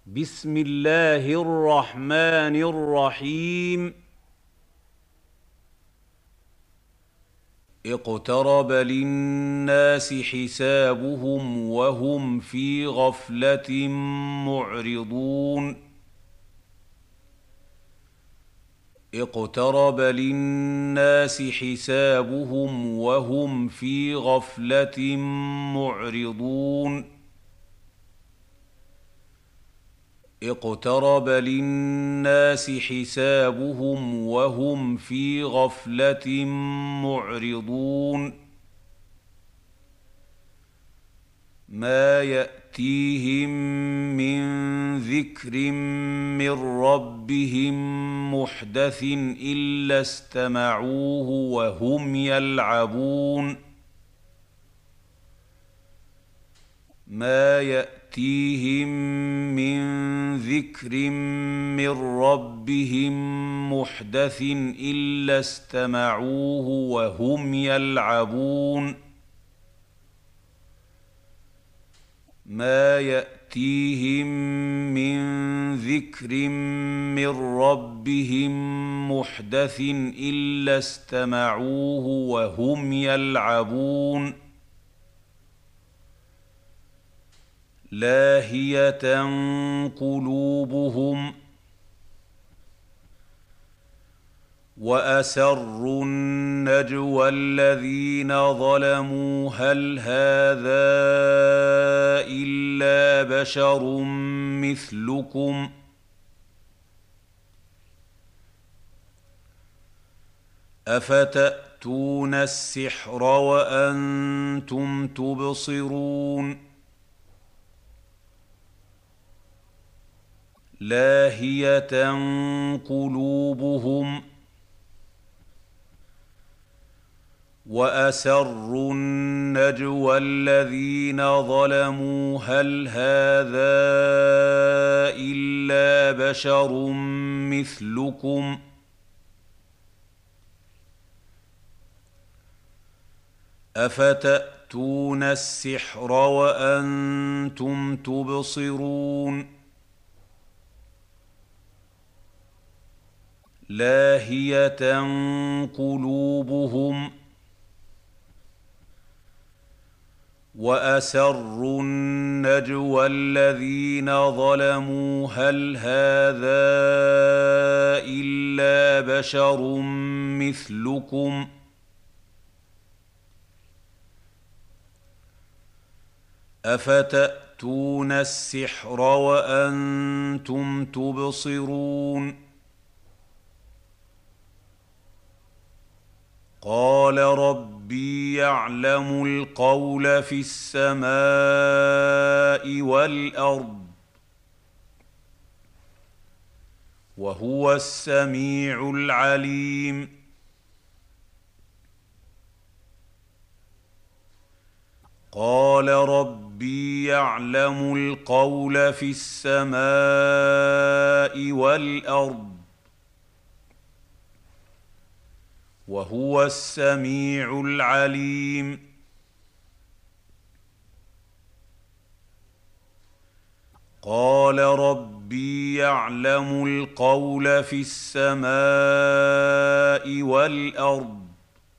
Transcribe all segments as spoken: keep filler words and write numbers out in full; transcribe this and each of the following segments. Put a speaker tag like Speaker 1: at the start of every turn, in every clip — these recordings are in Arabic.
Speaker 1: بسم الله الرحمن الرحيم. اقترب للناس حسابهم وهم في غفلة معرضون اقترب للناس حسابهم وهم في غفلة معرضون اقترب للناس حسابهم وهم في غفلة معرضون ما يأتيهم من ذكر من ربهم محدث إلا استمعوه وهم يلعبون ما يأتيهم من ذكر من ربهم محدث إلا استمعوه وهم يلعبون ما يأتيهم من ذكر من ربهم محدث إلا استمعوه وهم يلعبون لاهية قلوبهم وأسروا النجوى الذين ظلموا هل هذا إلا بشر مثلكم أفتأتون السحر وأنتم تبصرون لاهية قلوبهم وأسروا النجوى الذين ظلموا هل هذا إلا بشر مثلكم أفتأتون السحر وأنتم تبصرون لاهية قلوبهم وأسروا النجوى الذين ظلموا هل هذا إلا بشر مثلكم أفتأتون السحر وأنتم تبصرون قال ربي يعلم القول في السماء والأرض وهو السميع العليم قال ربي يعلم القول في السماء والأرض وهو السميع العليم قال ربي يعلم القول في السماء والأرض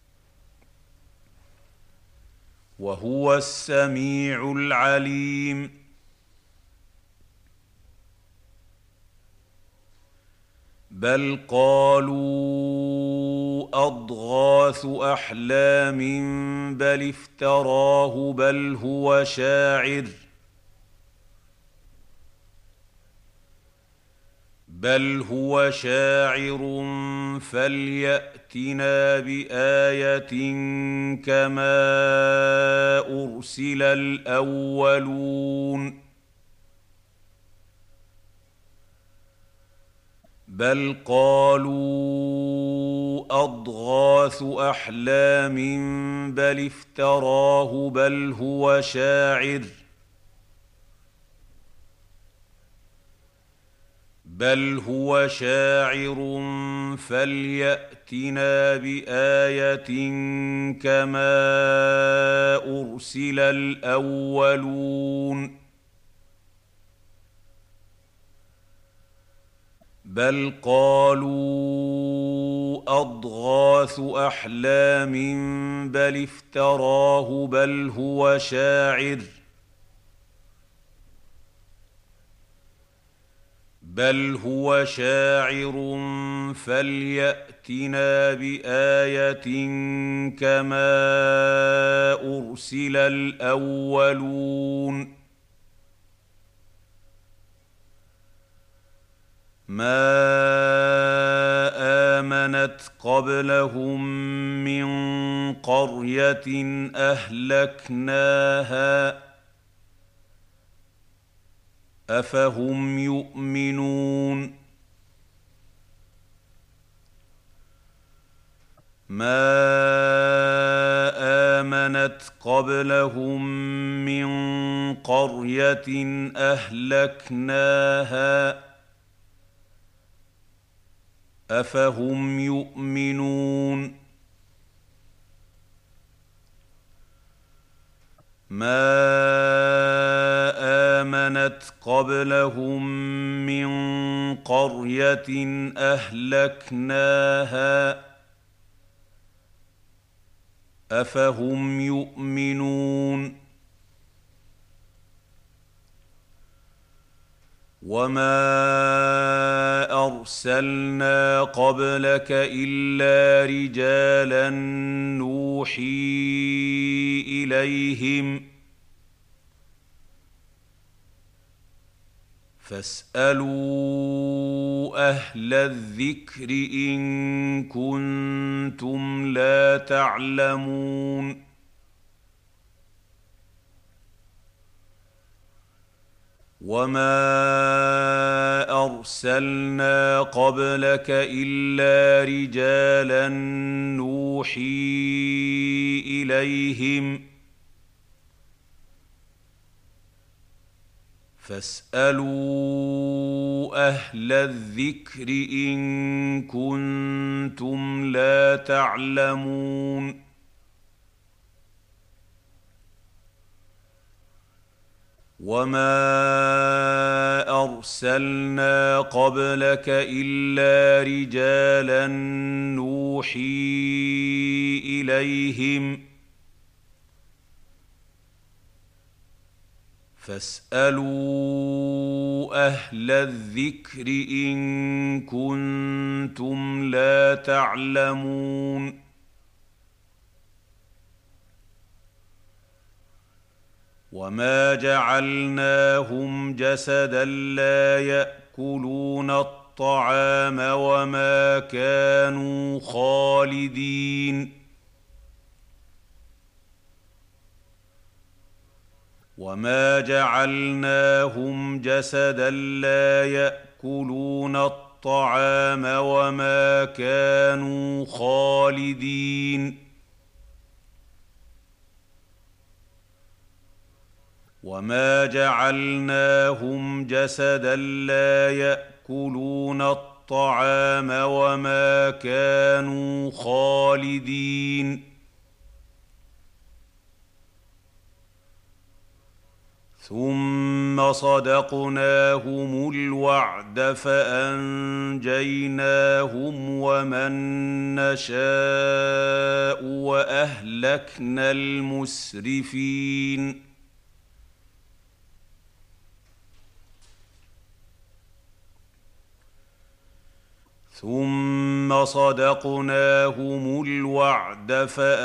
Speaker 1: وهو السميع العليم بل قالوا أضغاث أحلام بل افتراه بل هو شاعر بل هو شاعر فليأتنا بآية كما أرسل الأولون بل قالوا أضغاث أحلام بل افتراه بل هو شاعر بل هو شاعر فليأتنا بآية كما أرسل الأولون بل قالوا اضغاث احلام بل افتراه بل هو شاعر بل هو شاعر فلياتنا بايه كما ارسل الاولون ما امنت قبلهم من قريه اهلكناها افهم يؤمنون ما امنت قبلهم من قريه اهلكناها افهم يؤمنون ما امنت قبلهم من قريه اهلكناها افهم يؤمنون وما ارسلنا قبلك الا رجالا نوحي اليهم فاسالوا اهل الذكر ان كنتم لا تعلمون وما ارسلنا قبلك الا رجالا نوحي اليهم فاسالوا اهل الذكر ان كنتم لا تعلمون وما ارسلنا قبلك الا رجالا نوحي اليهم فاسالوا اهل الذكر ان كنتم لا تعلمون وما جعلناهم جسدا لا ياكلون الطعام وما كانوا خالدين وما جعلناهم جسدا لا ياكلون الطعام وما كانوا خالدين وما جعلناهم جسدا لا ياكلون الطعام وما كانوا خالدين ثم صدقناهم الوعد فانجيناهم ومن نشاء واهلكنا المسرفين ثم صدقناهم الوعد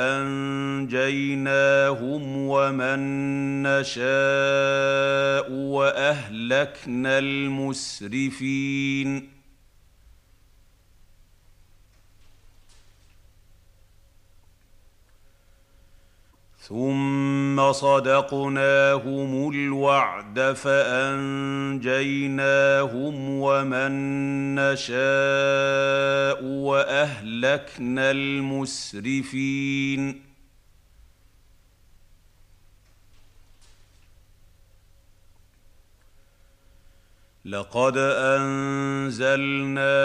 Speaker 1: فانجيناهم ومن نشاء واهلكنا المسرفين ثم صدقناهم الوعد فانجيناهم ومن نشاء واهلكنا المسرفين لقد انزلنا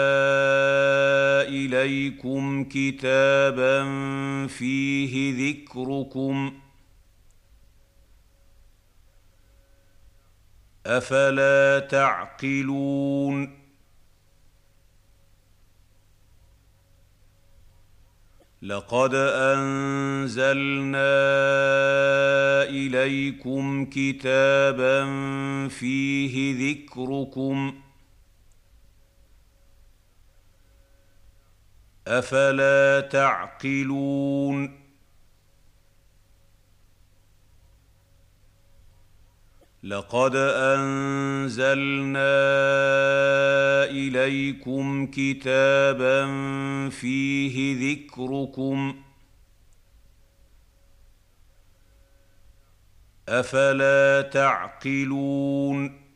Speaker 1: اليكم كتابا فيه ذكركم افلا تعقلون لقد انزلنا اليكم كتابا فيه ذكركم افلا تعقلون لقد انزلنا اليكم كتابا فيه ذكركم افلا تعقلون